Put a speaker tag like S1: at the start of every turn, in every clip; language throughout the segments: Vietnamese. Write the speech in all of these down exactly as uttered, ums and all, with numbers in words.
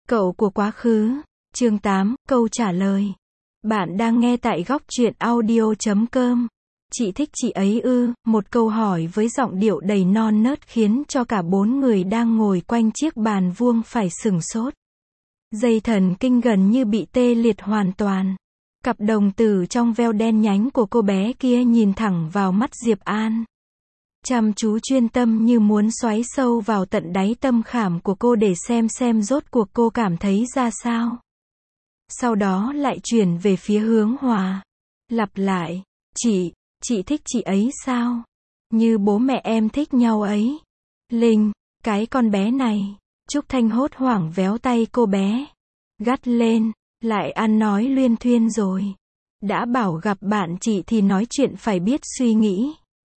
S1: Cậu của quá khứ. Chương tám, câu trả lời. Bạn đang nghe tại góc truyện audio chấm com. Chị thích chị ấy ư? Một câu hỏi với giọng điệu đầy non nớt khiến cho cả bốn người đang ngồi quanh chiếc bàn vuông phải sửng sốt. Dây thần kinh gần như bị tê liệt hoàn toàn. Cặp đồng tử trong veo đen nhánh của cô bé kia nhìn thẳng vào mắt Diệp An. Chăm chú chuyên tâm như muốn xoáy sâu vào tận đáy tâm khảm của cô để xem xem rốt cuộc cô cảm thấy ra sao. Sau đó lại chuyển về phía Hướng Hòa. Lặp lại, chị, chị thích chị ấy sao? Như bố mẹ em thích nhau ấy. Linh, cái con bé này. Trúc Thanh hốt hoảng véo tay cô bé. Gắt lên, lại ăn nói luyên thuyên rồi. Đã bảo gặp bạn chị thì nói chuyện phải biết suy nghĩ.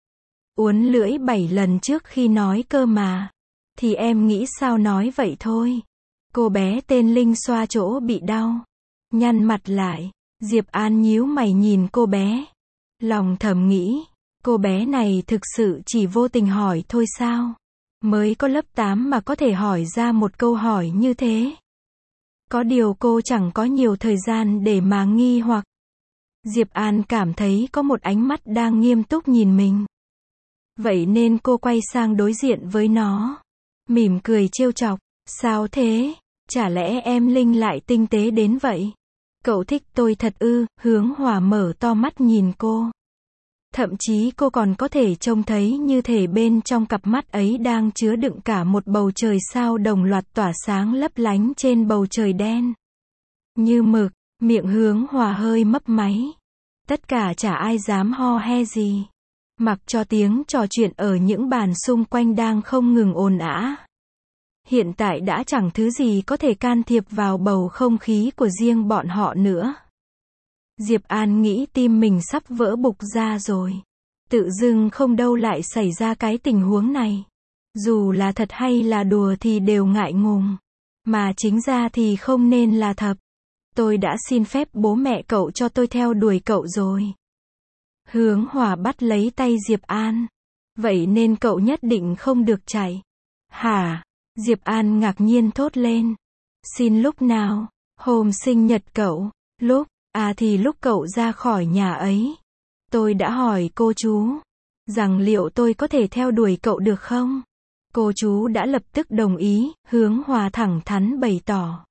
S1: Uốn lưỡi bảy lần trước khi nói cơ mà. Thì em nghĩ sao nói vậy thôi. Cô bé tên Linh xoa chỗ bị đau. Nhăn mặt lại. Diệp An nhíu mày nhìn cô bé. Lòng thầm nghĩ. Cô bé này thực sự chỉ vô tình hỏi thôi sao? Mới có lớp tám mà có thể hỏi ra một câu hỏi như thế. Có điều cô chẳng có nhiều thời gian để mà nghi hoặc. Diệp An cảm thấy có một ánh mắt đang nghiêm túc nhìn mình. Vậy nên cô quay sang đối diện với nó. Mỉm cười trêu chọc. Sao thế? Chả lẽ em Linh lại tinh tế đến vậy? Cậu thích tôi thật ư? Hướng Hòa mở to mắt nhìn cô. Thậm chí cô còn có thể trông thấy như thể bên trong cặp mắt ấy đang chứa đựng cả một bầu trời sao đồng loạt tỏa sáng lấp lánh trên bầu trời đen. Như mực, miệng Hướng Hòa hơi mấp máy. Tất cả chả ai dám ho he gì. Mặc cho tiếng trò chuyện ở những bàn xung quanh đang không ngừng ồn ào. Hiện tại đã chẳng thứ gì có thể can thiệp vào bầu không khí của riêng bọn họ nữa. Diệp An nghĩ tim mình sắp vỡ bục ra rồi. Tự dưng không đâu lại xảy ra cái tình huống này. Dù là thật hay là đùa thì đều ngại ngùng. Mà chính ra thì không nên là thật. Tôi đã xin phép bố mẹ cậu cho tôi theo đuổi cậu rồi. Hướng Hòa bắt lấy tay Diệp An. Vậy nên cậu nhất định không được chạy. Hả? Diệp An ngạc nhiên thốt lên. Xin lúc nào? Hôm sinh nhật cậu. Lúc? À thì lúc cậu ra khỏi nhà ấy. Tôi đã hỏi cô chú. Rằng liệu tôi có thể theo đuổi cậu được không? Cô chú đã lập tức đồng ý. Hướng Hòa thẳng thắn bày tỏ.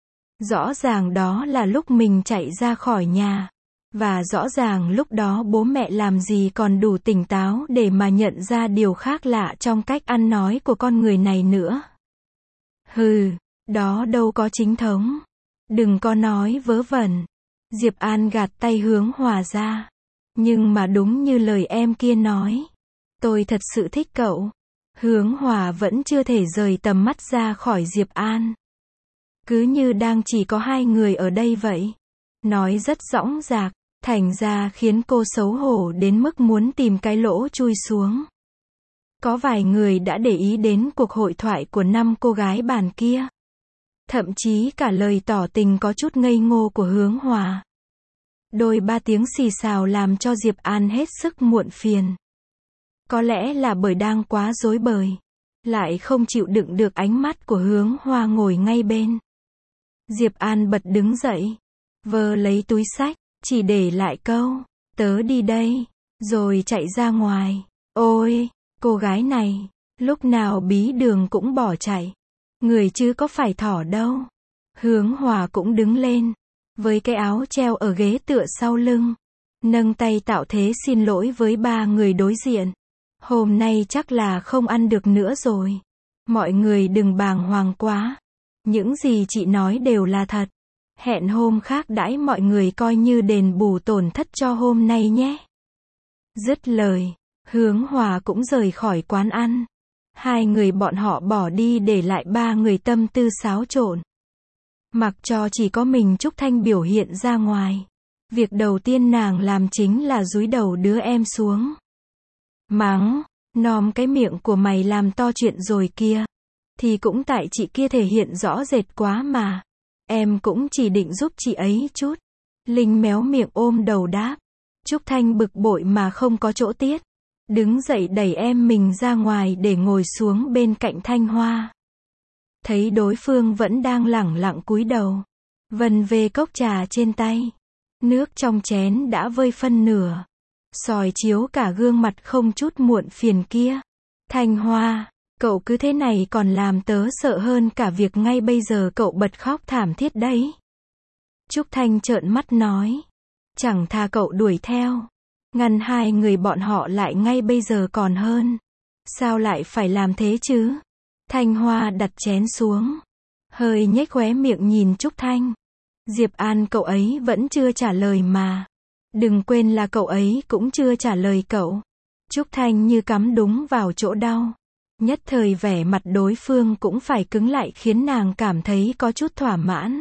S1: Rõ ràng đó là lúc mình chạy ra khỏi nhà. Và rõ ràng lúc đó bố mẹ làm gì còn đủ tỉnh táo để mà nhận ra điều khác lạ trong cách ăn nói của con người này nữa. Hừ, đó đâu có chính thống. Đừng có nói vớ vẩn. Diệp An gạt tay Hướng Hòa ra. Nhưng mà đúng như lời em kia nói. Tôi thật sự thích cậu. Hướng Hòa vẫn chưa thể rời tầm mắt ra khỏi Diệp An. Cứ như đang chỉ có hai người ở đây vậy. Nói rất dõng dạc. Thành ra khiến cô xấu hổ đến mức muốn tìm cái lỗ chui xuống. Có vài người đã để ý đến cuộc hội thoại của năm cô gái bàn kia. Thậm chí cả lời tỏ tình có chút ngây ngô của Hướng Hòa. Đôi ba tiếng xì xào làm cho Diệp An hết sức muộn phiền. Có lẽ là bởi đang quá rối bời. Lại không chịu đựng được ánh mắt của Hướng Hòa ngồi ngay bên. Diệp An bật đứng dậy. Vơ lấy túi xách. Chỉ để lại câu, tớ đi đây, rồi chạy ra ngoài. Ôi, cô gái này, lúc nào bí đường cũng bỏ chạy. Người chứ có phải thỏ đâu. Hướng Hòa cũng đứng lên, với cái áo treo ở ghế tựa sau lưng. Nâng tay tạo thế xin lỗi với ba người đối diện. Hôm nay chắc là không ăn được nữa rồi. Mọi người đừng bàng hoàng quá. Những gì chị nói đều là thật. Hẹn hôm khác đãi mọi người coi như đền bù tổn thất cho hôm nay nhé. Dứt lời, Hướng Hòa cũng rời khỏi quán ăn. Hai người bọn họ bỏ đi để lại ba người tâm tư xáo trộn. Mặc cho chỉ có mình Trúc Thanh biểu hiện ra ngoài. Việc đầu tiên nàng làm chính là dúi đầu đứa em xuống. Mắng, nom cái miệng của mày làm to chuyện rồi kia. Thì cũng tại chị kia thể hiện rõ rệt quá mà. Em cũng chỉ định giúp chị ấy chút. Linh méo miệng ôm đầu đáp. Trúc Thanh bực bội mà không có chỗ tiết. Đứng dậy đẩy em mình ra ngoài để ngồi xuống bên cạnh Thanh Hoa. Thấy đối phương vẫn đang lẳng lặng cúi đầu, vần về cốc trà trên tay. Nước trong chén đã vơi phân nửa, soi chiếu cả gương mặt không chút muộn phiền kia. Thanh Hoa, cậu cứ thế này còn làm tớ sợ hơn cả việc ngay bây giờ cậu bật khóc thảm thiết đấy. Trúc Thanh trợn mắt nói. Chẳng thà cậu đuổi theo, ngăn hai người bọn họ lại ngay bây giờ còn hơn. Sao lại phải làm thế chứ? Thanh Hoa đặt chén xuống, hơi nhếch khóe miệng nhìn Trúc Thanh. Diệp An cậu ấy vẫn chưa trả lời mà. Đừng quên là cậu ấy cũng chưa trả lời cậu. Trúc Thanh như cắm đúng vào chỗ đau. Nhất thời vẻ mặt đối phương cũng phải cứng lại khiến nàng cảm thấy có chút thỏa mãn.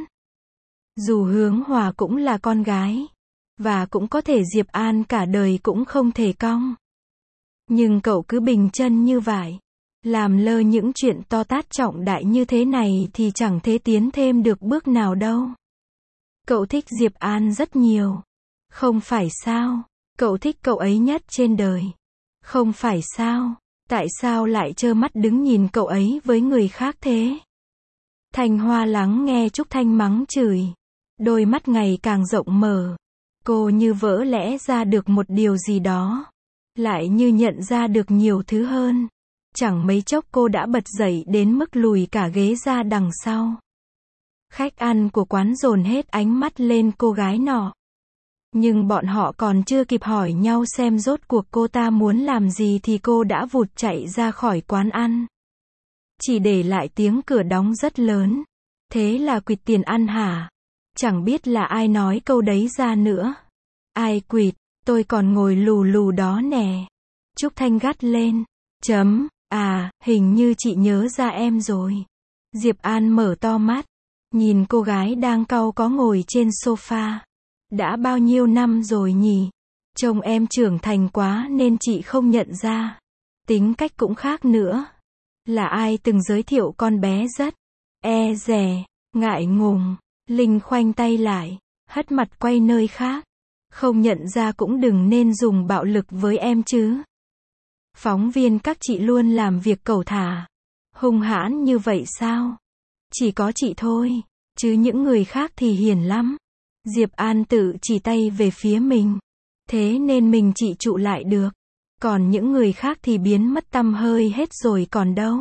S1: Dù Hướng Hòa cũng là con gái, và cũng có thể Diệp An cả đời cũng không thể cong. Nhưng cậu cứ bình chân như vậy, làm lơ những chuyện to tát trọng đại như thế này thì chẳng thể tiến thêm được bước nào đâu. Cậu thích Diệp An rất nhiều. Không phải sao? Cậu thích cậu ấy nhất trên đời. Không phải sao? Tại sao lại trơ mắt đứng nhìn cậu ấy với người khác thế? Thanh Hoa lắng nghe Trúc Thanh mắng chửi. Đôi mắt ngày càng rộng mở. Cô như vỡ lẽ ra được một điều gì đó. Lại như nhận ra được nhiều thứ hơn. Chẳng mấy chốc cô đã bật dậy đến mức lùi cả ghế ra đằng sau. Khách ăn của quán dồn hết ánh mắt lên cô gái nọ. Nhưng bọn họ còn chưa kịp hỏi nhau xem rốt cuộc cô ta muốn làm gì thì cô đã vụt chạy ra khỏi quán ăn. Chỉ để lại tiếng cửa đóng rất lớn. Thế là quỵt tiền ăn hả? Chẳng biết là ai nói câu đấy ra nữa. Ai quỵt, tôi còn ngồi lù lù đó nè. Trúc Thanh gắt lên. Chấm, à, hình như chị nhớ ra em rồi. Diệp An mở to mắt. Nhìn cô gái đang cau có ngồi trên sofa. Đã bao nhiêu năm rồi nhỉ? Trông em trưởng thành quá nên chị không nhận ra. Tính cách cũng khác nữa. Là ai từng giới thiệu con bé rất e dè, ngại ngùng. Linh khoanh tay lại, hất mặt quay nơi khác. Không nhận ra cũng đừng nên dùng bạo lực với em chứ. Phóng viên các chị luôn làm việc cẩu thả. Hung hãn như vậy sao? Chỉ có chị thôi, chứ những người khác thì hiền lắm. Diệp An tự chỉ tay về phía mình. Thế nên mình chỉ trụ lại được. Còn những người khác thì biến mất tăm hơi hết rồi còn đâu.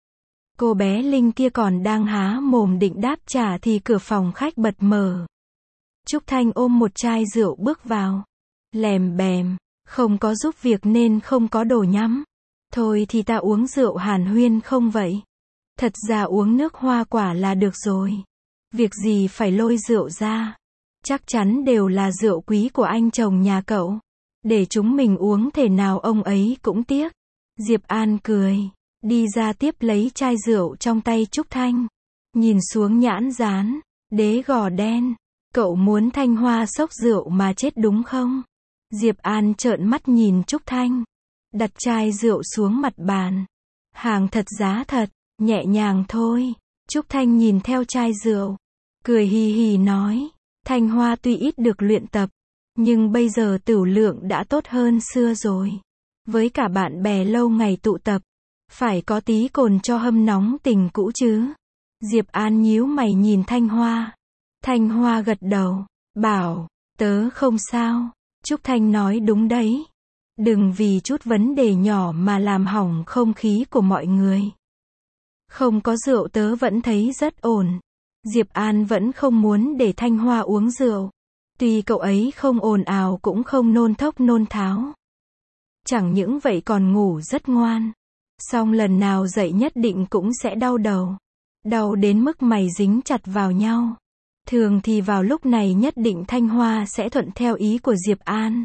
S1: Cô bé Linh kia còn đang há mồm định đáp trả thì cửa phòng khách bật mở. Trúc Thanh ôm một chai rượu bước vào. Lèm bèm, không có giúp việc nên không có đồ nhắm. Thôi thì ta uống rượu hàn huyên không vậy? Thật ra uống nước hoa quả là được rồi. Việc gì phải lôi rượu ra? Chắc chắn đều là rượu quý của anh chồng nhà cậu. Để chúng mình uống thể nào ông ấy cũng tiếc. Diệp An cười. Đi ra tiếp lấy chai rượu trong tay Trúc Thanh. Nhìn xuống nhãn dán. Đế gò đen. Cậu muốn Thanh Hoa xốc rượu mà chết đúng không? Diệp An trợn mắt nhìn Trúc Thanh. Đặt chai rượu xuống mặt bàn. Hàng thật giá thật. Nhẹ nhàng thôi. Trúc Thanh nhìn theo chai rượu. Cười hì hì nói. Thanh Hoa tuy ít được luyện tập. Nhưng bây giờ tửu lượng đã tốt hơn xưa rồi. Với cả bạn bè lâu ngày tụ tập. Phải có tí cồn cho hâm nóng tình cũ chứ. Diệp An nhíu mày nhìn Thanh Hoa. Thanh Hoa gật đầu. Bảo. Tớ không sao. Trúc Thanh nói đúng đấy. Đừng vì chút vấn đề nhỏ mà làm hỏng không khí của mọi người. Không có rượu tớ vẫn thấy rất ổn. Diệp An vẫn không muốn để Thanh Hoa uống rượu. Tuy cậu ấy không ồn ào cũng không nôn thốc nôn tháo. Chẳng những vậy còn ngủ rất ngoan. Song lần nào dậy nhất định cũng sẽ đau đầu. Đau đến mức mày dính chặt vào nhau. Thường thì vào lúc này nhất định Thanh Hoa sẽ thuận theo ý của Diệp An.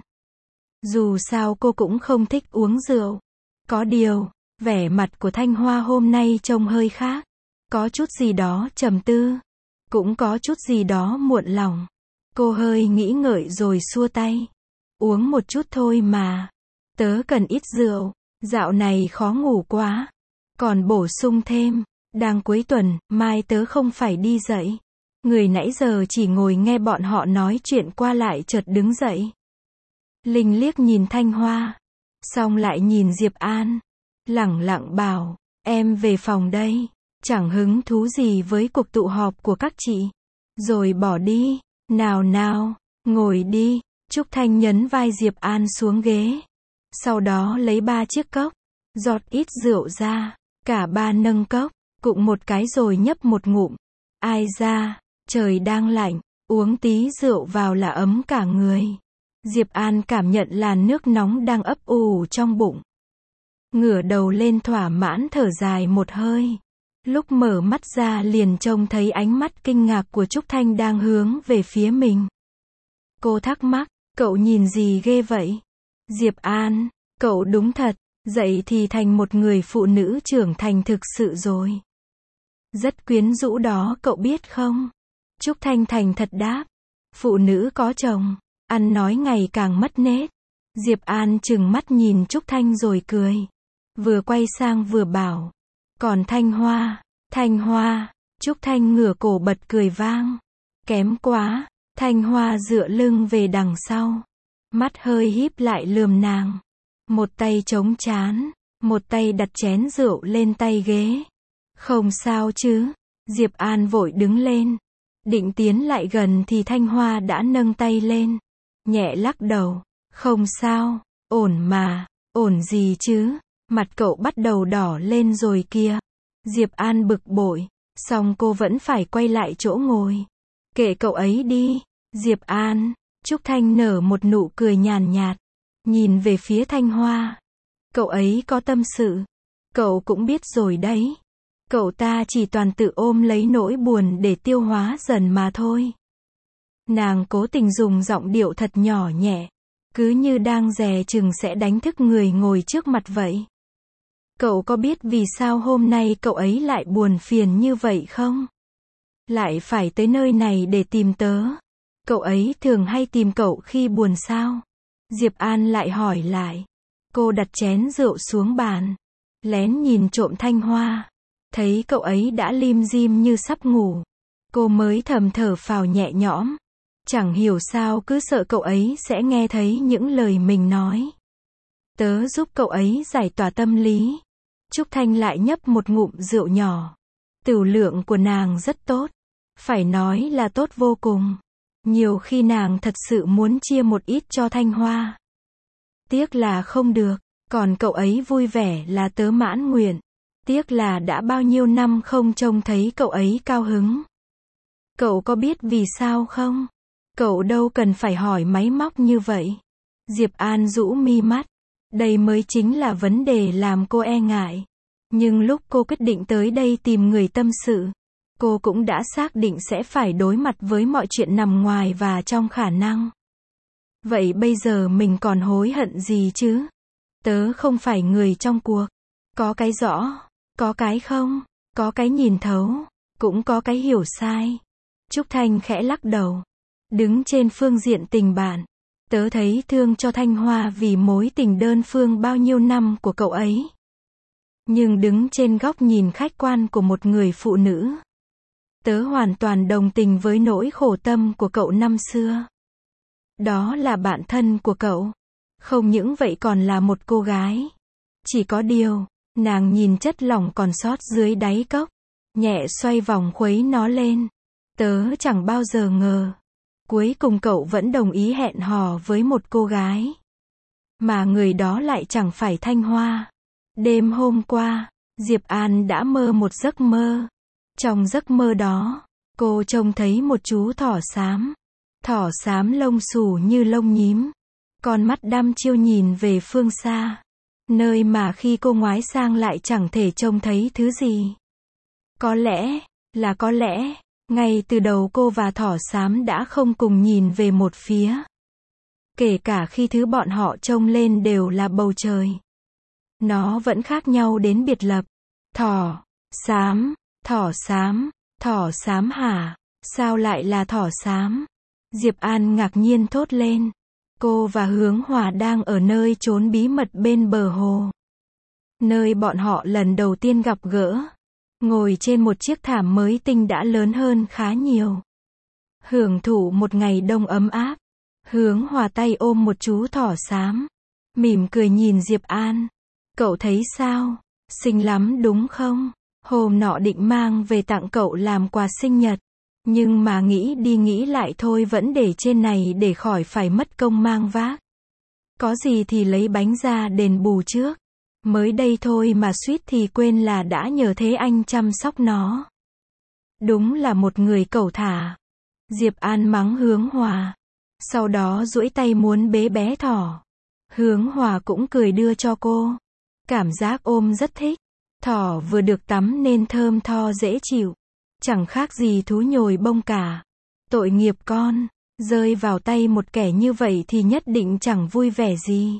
S1: Dù sao cô cũng không thích uống rượu. Có điều, vẻ mặt của Thanh Hoa hôm nay trông hơi khác. Có chút gì đó trầm tư. Cũng có chút gì đó muộn lòng. Cô hơi nghĩ ngợi rồi xua tay. Uống một chút thôi mà. Tớ cần ít rượu. Dạo này khó ngủ quá. Còn bổ sung thêm. Đang cuối tuần, mai tớ không phải đi dậy. Người nãy giờ chỉ ngồi nghe bọn họ nói chuyện qua lại chợt đứng dậy. Linh liếc nhìn Thanh Hoa. Xong lại nhìn Diệp An. Lẳng lặng bảo. Em về phòng đây. chẳng hứng thú gì với cuộc tụ họp của các chị. Rồi bỏ đi. Nào nào, ngồi đi. Trúc Thanh nhấn vai Diệp An xuống ghế. Sau đó lấy ba chiếc cốc, giọt ít rượu ra. Cả ba nâng cốc, cụng một cái rồi nhấp một ngụm. Ai da, trời đang lạnh, uống tí rượu vào là ấm cả người. Diệp An cảm nhận làn nước nóng đang ấp ủ trong bụng. Ngửa đầu lên thỏa mãn thở dài một hơi. Lúc mở mắt ra liền trông thấy ánh mắt kinh ngạc của Trúc Thanh đang hướng về phía mình. Cô thắc mắc, cậu nhìn gì ghê vậy? Diệp An, cậu đúng thật, dậy thì thành một người phụ nữ trưởng thành thực sự rồi. Rất quyến rũ đó cậu biết không? Trúc Thanh thành thật đáp. Phụ nữ có chồng, ăn nói ngày càng mất nết. Diệp An trừng mắt nhìn Trúc Thanh rồi cười. Vừa quay sang vừa bảo. Còn Thanh Hoa, Thanh Hoa, Trúc Thanh ngửa cổ bật cười vang. Kém quá, Thanh Hoa dựa lưng về đằng sau. Mắt hơi híp lại lườm nàng. Một tay chống trán, một tay đặt chén rượu lên tay ghế. Không sao chứ? Diệp An vội đứng lên. Định tiến lại gần thì Thanh Hoa đã nâng tay lên. Nhẹ lắc đầu. Không sao, ổn mà, ổn gì chứ? Mặt cậu bắt đầu đỏ lên rồi kìa. Diệp An bực bội. Xong cô vẫn phải quay lại chỗ ngồi. Kệ cậu ấy đi. Diệp An. Trúc Thanh nở một nụ cười nhàn nhạt. Nhìn về phía Thanh Hoa. Cậu ấy có tâm sự. Cậu cũng biết rồi đấy. Cậu ta chỉ toàn tự ôm lấy nỗi buồn để tiêu hóa dần mà thôi. Nàng cố tình dùng giọng điệu thật nhỏ nhẹ. Cứ như đang dè chừng sẽ đánh thức người ngồi trước mặt vậy. Cậu có biết vì sao hôm nay cậu ấy lại buồn phiền như vậy không? Lại phải tới nơi này để tìm tớ. Cậu ấy thường hay tìm cậu khi buồn sao? Diệp An lại hỏi lại. Cô đặt chén rượu xuống bàn. Lén nhìn trộm Thanh Hoa. Thấy cậu ấy đã lim dim như sắp ngủ. Cô mới thầm thở phào nhẹ nhõm. Chẳng hiểu sao cứ sợ cậu ấy sẽ nghe thấy những lời mình nói. Tớ giúp cậu ấy giải tỏa tâm lý. Trúc Thanh lại nhấp một ngụm rượu nhỏ. Tửu lượng của nàng rất tốt. Phải nói là tốt vô cùng. Nhiều khi nàng thật sự muốn chia một ít cho Thanh Hoa. Tiếc là không được. Còn cậu ấy vui vẻ là tớ mãn nguyện. Tiếc là đã bao nhiêu năm không trông thấy cậu ấy cao hứng. Cậu có biết vì sao không? Cậu đâu cần phải hỏi máy móc như vậy. Diệp An rũ mi mắt. Đây mới chính là vấn đề làm cô e ngại. Nhưng lúc cô quyết định tới đây tìm người tâm sự, cô cũng đã xác định sẽ phải đối mặt với mọi chuyện nằm ngoài và trong khả năng. Vậy bây giờ mình còn hối hận gì chứ? Tớ không phải người trong cuộc. Có cái rõ, có cái không, có cái nhìn thấu, cũng có cái hiểu sai. Trúc Thanh khẽ lắc đầu. Đứng trên phương diện tình bạn, tớ thấy thương cho Thanh Hoa vì mối tình đơn phương bao nhiêu năm của cậu ấy. Nhưng đứng trên góc nhìn khách quan của một người phụ nữ, tớ hoàn toàn đồng tình với nỗi khổ tâm của cậu năm xưa. Đó là bạn thân của cậu. Không những vậy còn là một cô gái. Chỉ có điều, nàng nhìn chất lỏng còn sót dưới đáy cốc, nhẹ xoay vòng khuấy nó lên. Tớ chẳng bao giờ ngờ. Cuối cùng cậu vẫn đồng ý hẹn hò với một cô gái. Mà người đó lại chẳng phải Thanh Hoa. Đêm hôm qua, Diệp An đã mơ một giấc mơ. Trong giấc mơ đó, cô trông thấy một chú thỏ xám. Thỏ xám lông xù như lông nhím. Con mắt đăm chiêu nhìn về phương xa. Nơi mà khi cô ngoái sang lại chẳng thể trông thấy thứ gì. Có lẽ, là có lẽ, ngay từ đầu cô và thỏ xám đã không cùng nhìn về một phía. Kể cả khi thứ bọn họ trông lên đều là bầu trời. Nó vẫn khác nhau đến biệt lập. Thỏ, xám, thỏ xám, thỏ xám hả? Sao lại là thỏ xám? Diệp An ngạc nhiên thốt lên. Cô và Hướng Hòa đang ở nơi trốn bí mật bên bờ hồ. Nơi bọn họ lần đầu tiên gặp gỡ. Ngồi trên một chiếc thảm mới tinh đã lớn hơn khá nhiều. Hưởng thụ một ngày đông ấm áp. Hướng Hòa tay ôm một chú thỏ xám. Mỉm cười nhìn Diệp An. Cậu thấy sao? Xinh lắm đúng không? Hôm nọ định mang về tặng cậu làm quà sinh nhật. Nhưng mà nghĩ đi nghĩ lại thôi vẫn để trên này để khỏi phải mất công mang vác. Có gì thì lấy bánh ra đền bù trước. Mới đây thôi mà suýt thì quên là đã nhờ thế anh chăm sóc nó. Đúng là một người cẩu thả. Diệp An mắng Hướng Hòa. Sau đó duỗi tay muốn bế bé thỏ. Hướng Hòa cũng cười đưa cho cô. Cảm giác ôm rất thích. Thỏ vừa được tắm nên thơm tho dễ chịu. Chẳng khác gì thú nhồi bông cả. Tội nghiệp con. Rơi vào tay một kẻ như vậy thì nhất định chẳng vui vẻ gì.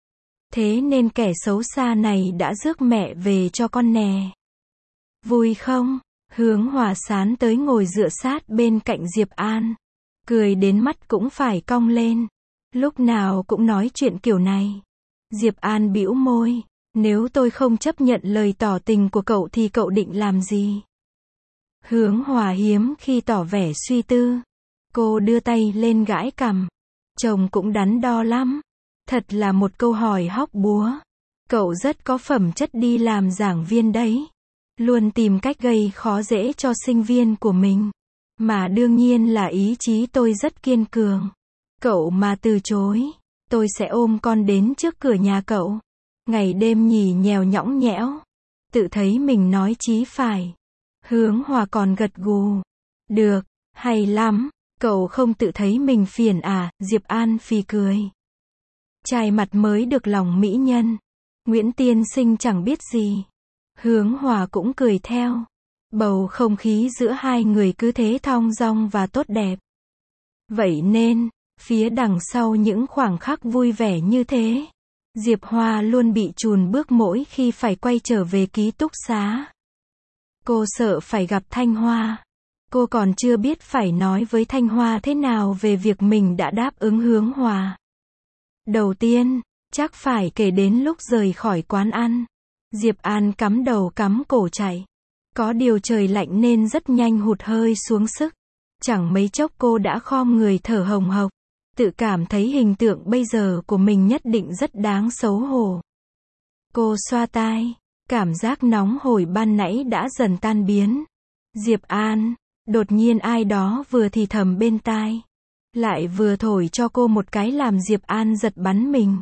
S1: Thế nên kẻ xấu xa này đã rước mẹ về cho con nè. Vui không? Hướng Hòa sán tới ngồi dựa sát bên cạnh Diệp An. Cười đến mắt cũng phải cong lên. Lúc nào cũng nói chuyện kiểu này. Diệp An bĩu môi. Nếu tôi không chấp nhận lời tỏ tình của cậu thì cậu định làm gì? Hướng Hòa hiếm khi tỏ vẻ suy tư. Cô đưa tay lên gãi cằm. Chồng cũng đắn đo lắm. Thật là một câu hỏi hóc búa. Cậu rất có phẩm chất đi làm giảng viên đấy. Luôn tìm cách gây khó dễ cho sinh viên của mình. Mà đương nhiên là ý chí tôi rất kiên cường. Cậu mà từ chối, tôi sẽ ôm con đến trước cửa nhà cậu. Ngày đêm nhì nhèo nhõng nhẽo. Tự thấy mình nói chí phải. Hướng Hòa còn gật gù. Được, hay lắm. Cậu không tự thấy mình phiền à? Diệp An phì cười. Trai mặt mới được lòng mỹ nhân. Nguyễn tiên sinh chẳng biết gì. Hướng Hòa cũng cười theo. Bầu không khí giữa hai người cứ thế thong dong và tốt đẹp. Vậy nên, phía đằng sau những khoảng khắc vui vẻ như thế, Diệp Hoa luôn bị chùn bước mỗi khi phải quay trở về ký túc xá. Cô sợ phải gặp Thanh Hoa. Cô còn chưa biết phải nói với Thanh Hoa thế nào về việc mình đã đáp ứng Hướng Hòa. Đầu tiên, chắc phải kể đến lúc rời khỏi quán ăn. Diệp An cắm đầu cắm cổ chạy. Có điều trời lạnh nên rất nhanh hụt hơi xuống sức. Chẳng mấy chốc cô đã khom người thở hồng hộc. Tự cảm thấy hình tượng bây giờ của mình nhất định rất đáng xấu hổ. Cô xoa tai. Cảm giác nóng hổi ban nãy đã dần tan biến. Diệp An. Đột nhiên ai đó vừa thì thầm bên tai. Lại vừa thổi cho cô một cái làm Diệp An giật bắn mình.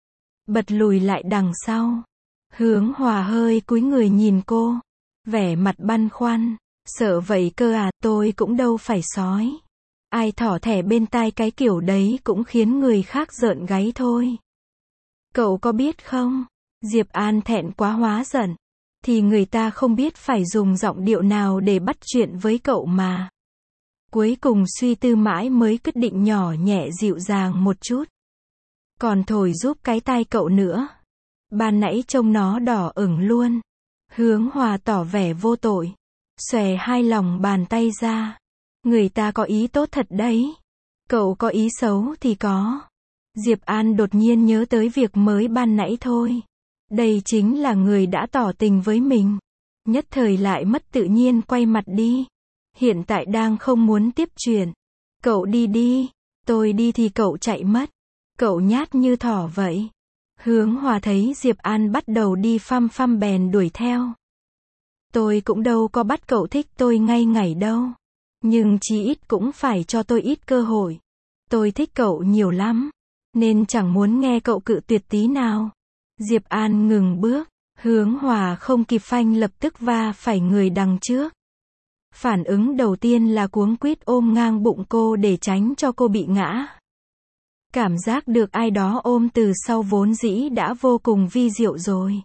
S1: Bật lùi lại đằng sau. Hướng Hòa hơi cúi người nhìn cô. Vẻ mặt băn khoăn. Sợ vậy cơ à, tôi cũng đâu phải sói. Ai thỏ thẻ bên tai cái kiểu đấy cũng khiến người khác rợn gáy thôi. Cậu có biết không? Diệp An thẹn quá hóa giận. Thì người ta không biết phải dùng giọng điệu nào để bắt chuyện với cậu mà. Cuối cùng suy tư mãi mới quyết định nhỏ nhẹ dịu dàng một chút. Còn thổi giúp cái tai cậu nữa. Ban nãy trông nó đỏ ửng luôn. Hướng Hòa tỏ vẻ vô tội. Xòe hai lòng bàn tay ra. Người ta có ý tốt thật đấy. Cậu có ý xấu thì có. Diệp An đột nhiên nhớ tới việc mới ban nãy thôi. Đây chính là người đã tỏ tình với mình. Nhất thời lại mất tự nhiên quay mặt đi. Hiện tại đang không muốn tiếp chuyện. Cậu đi đi. Tôi đi thì cậu chạy mất. Cậu nhát như thỏ vậy. Hướng Hòa thấy Diệp An bắt đầu đi phăm phăm bèn đuổi theo. Tôi cũng đâu có bắt cậu thích tôi ngay ngày đâu. Nhưng chí ít cũng phải cho tôi ít cơ hội. Tôi thích cậu nhiều lắm. Nên chẳng muốn nghe cậu cự tuyệt tí nào. Diệp An ngừng bước. Hướng Hòa không kịp phanh lập tức va phải người đằng trước. Phản ứng đầu tiên là cuống quýt ôm ngang bụng cô để tránh cho cô bị ngã. Cảm giác được ai đó ôm từ sau vốn dĩ đã vô cùng vi diệu rồi.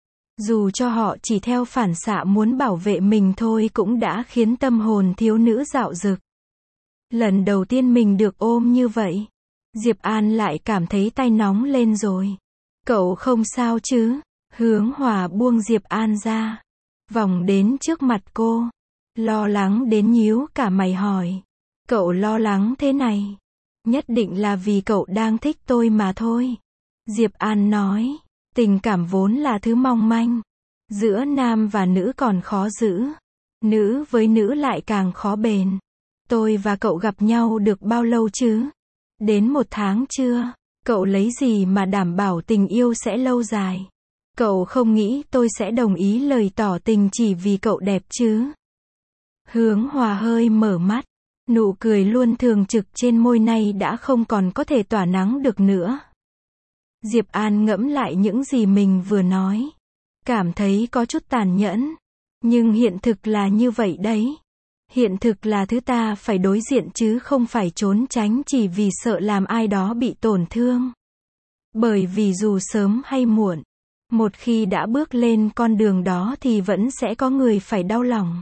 S1: Dù cho họ chỉ theo phản xạ muốn bảo vệ mình thôi cũng đã khiến tâm hồn thiếu nữ dạo dực. Lần đầu tiên mình được ôm như vậy, Diệp An lại cảm thấy tay nóng lên rồi. Cậu không sao chứ? Hướng Hòa buông Diệp An ra. Vòng đến trước mặt cô. Lo lắng đến nhíu cả mày hỏi. Cậu lo lắng thế này. Nhất định là vì cậu đang thích tôi mà thôi. Diệp An nói. Tình cảm vốn là thứ mong manh. Giữa nam và nữ còn khó giữ. Nữ với nữ lại càng khó bền. Tôi và cậu gặp nhau được bao lâu chứ? Đến một tháng chưa? Cậu lấy gì mà đảm bảo tình yêu sẽ lâu dài? Cậu không nghĩ tôi sẽ đồng ý lời tỏ tình chỉ vì cậu đẹp chứ? Hướng Hòa hơi mở mắt. Nụ cười luôn thường trực trên môi nay đã không còn có thể tỏa nắng được nữa. Diệp An ngẫm lại những gì mình vừa nói. Cảm thấy có chút tàn nhẫn. Nhưng hiện thực là như vậy đấy. Hiện thực là thứ ta phải đối diện chứ không phải trốn tránh chỉ vì sợ làm ai đó bị tổn thương. Bởi vì dù sớm hay muộn, một khi đã bước lên con đường đó thì vẫn sẽ có người phải đau lòng.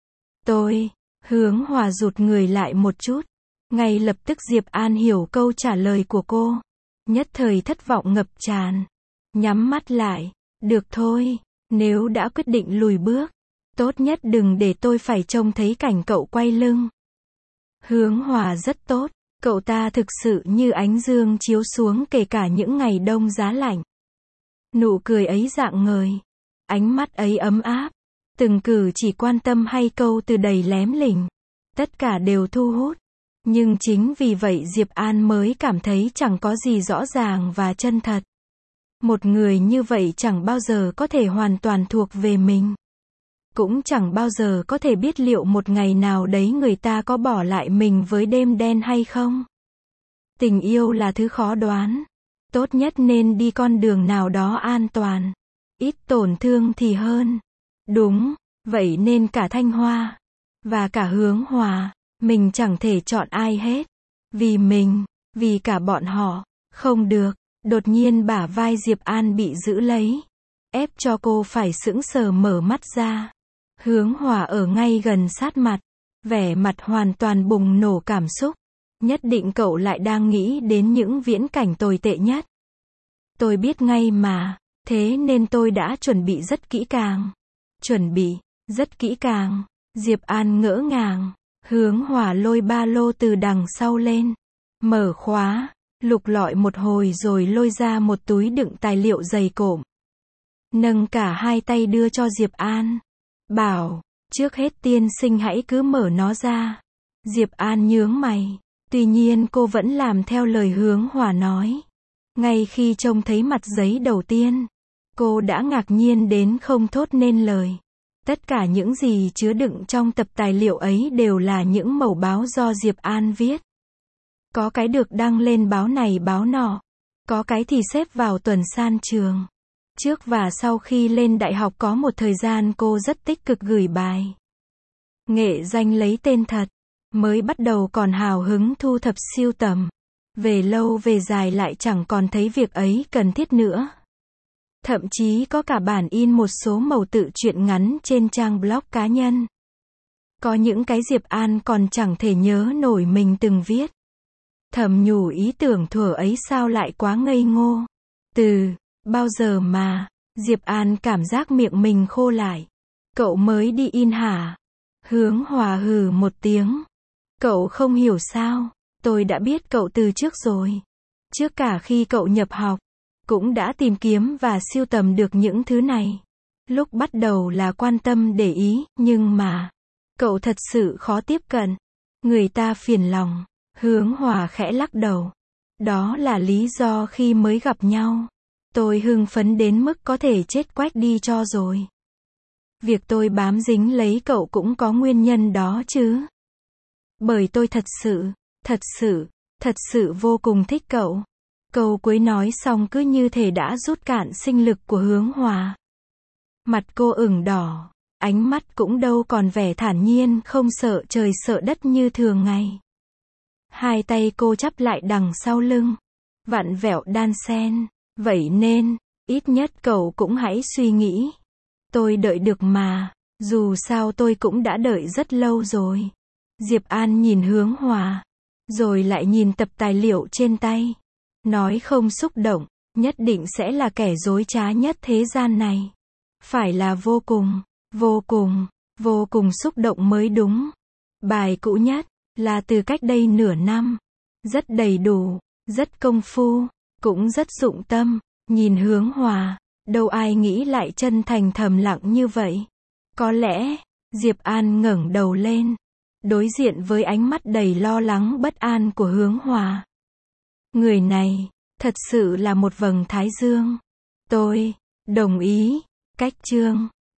S1: Tôi, Hướng Hòa rụt người lại một chút. Ngay lập tức Diệp An hiểu câu trả lời của cô. Nhất thời thất vọng ngập tràn. Nhắm mắt lại. Được thôi, nếu đã quyết định lùi bước, tốt nhất đừng để tôi phải trông thấy cảnh cậu quay lưng. Hướng Hòa rất tốt. Cậu ta thực sự như ánh dương chiếu xuống kể cả những ngày đông giá lạnh. Nụ cười ấy rạng ngời. Ánh mắt ấy ấm áp. Từng cử chỉ quan tâm hay câu từ đầy lém lỉnh. Tất cả đều thu hút. Nhưng chính vì vậy Diệp An mới cảm thấy chẳng có gì rõ ràng và chân thật. Một người như vậy chẳng bao giờ có thể hoàn toàn thuộc về mình. Cũng chẳng bao giờ có thể biết liệu một ngày nào đấy người ta có bỏ lại mình với đêm đen hay không. Tình yêu là thứ khó đoán. Tốt nhất nên đi con đường nào đó an toàn. Ít tổn thương thì hơn. Đúng, vậy nên cả Thanh Hoa và cả Hướng Hòa, mình chẳng thể chọn ai hết. Vì mình, vì cả bọn họ, không được. Đột nhiên bả vai Diệp An bị giữ lấy, ép cho cô phải sững sờ mở mắt ra. Hướng Hòa ở ngay gần sát mặt, vẻ mặt hoàn toàn bùng nổ cảm xúc. Nhất định cậu lại đang nghĩ đến những viễn cảnh tồi tệ nhất. Tôi biết ngay mà, thế nên tôi đã chuẩn bị rất kỹ càng. Chuẩn bị, rất kỹ càng. Diệp An ngỡ ngàng. Hướng Hòa lôi ba lô từ đằng sau lên. Mở khóa, lục lọi một hồi rồi lôi ra một túi đựng tài liệu dày cộm. Nâng cả hai tay đưa cho Diệp An. Bảo, trước hết tiên sinh hãy cứ mở nó ra. Diệp An nhướng mày. Tuy nhiên cô vẫn làm theo lời Hướng Hòa nói. Ngay khi trông thấy mặt giấy đầu tiên, cô đã ngạc nhiên đến không thốt nên lời. Tất cả những gì chứa đựng trong tập tài liệu ấy đều là những mẩu báo do Diệp An viết. Có cái được đăng lên báo này báo nọ. Có cái thì xếp vào tuần san trường. Trước và sau khi lên đại học có một thời gian cô rất tích cực gửi bài. Nghệ danh lấy tên thật. Mới bắt đầu còn hào hứng thu thập sưu tầm. Về lâu về dài lại chẳng còn thấy việc ấy cần thiết nữa. Thậm chí có cả bản in một số mẩu tự truyện ngắn trên trang blog cá nhân. Có những cái Diệp An còn chẳng thể nhớ nổi mình từng viết. Thầm nhủ ý tưởng thuở ấy sao lại quá ngây ngô. Từ bao giờ mà Diệp An cảm giác miệng mình khô lại. Cậu mới đi in hả? Hướng Hòa hừ một tiếng. Cậu không hiểu sao? Tôi đã biết cậu từ trước rồi. Trước cả khi cậu nhập học, cũng đã tìm kiếm và sưu tầm được những thứ này. Lúc bắt đầu là quan tâm để ý, nhưng mà cậu thật sự khó tiếp cận. Người ta phiền lòng. Hướng Hòa khẽ lắc đầu. Đó là lý do khi mới gặp nhau. Tôi hưng phấn đến mức có thể chết quách đi cho rồi. Việc tôi bám dính lấy cậu cũng có nguyên nhân đó chứ. Bởi tôi thật sự, thật sự, thật sự vô cùng thích cậu. Câu cuối nói xong cứ như thể đã rút cạn sinh lực của Hướng Hòa. Mặt cô ửng đỏ, ánh mắt cũng đâu còn vẻ thản nhiên không sợ trời sợ đất như thường ngày. Hai tay cô chắp lại đằng sau lưng, vặn vẹo đan sen. Vậy nên, ít nhất cậu cũng hãy suy nghĩ. Tôi đợi được mà, dù sao tôi cũng đã đợi rất lâu rồi. Diệp An nhìn Hướng Hòa, rồi lại nhìn tập tài liệu trên tay. Nói không xúc động, nhất định sẽ là kẻ dối trá nhất thế gian này. Phải là vô cùng, vô cùng, vô cùng xúc động mới đúng. Bài cũ nhất, là từ cách đây nửa năm. Rất đầy đủ, rất công phu, cũng rất dụng tâm. Nhìn Hướng Hòa, đâu ai nghĩ lại chân thành thầm lặng như vậy. Có lẽ, Diệp An ngẩng đầu lên, đối diện với ánh mắt đầy lo lắng bất an của Hướng Hòa. Người này, thật sự là một vầng thái dương. Tôi, Đồng ý. Cách chương.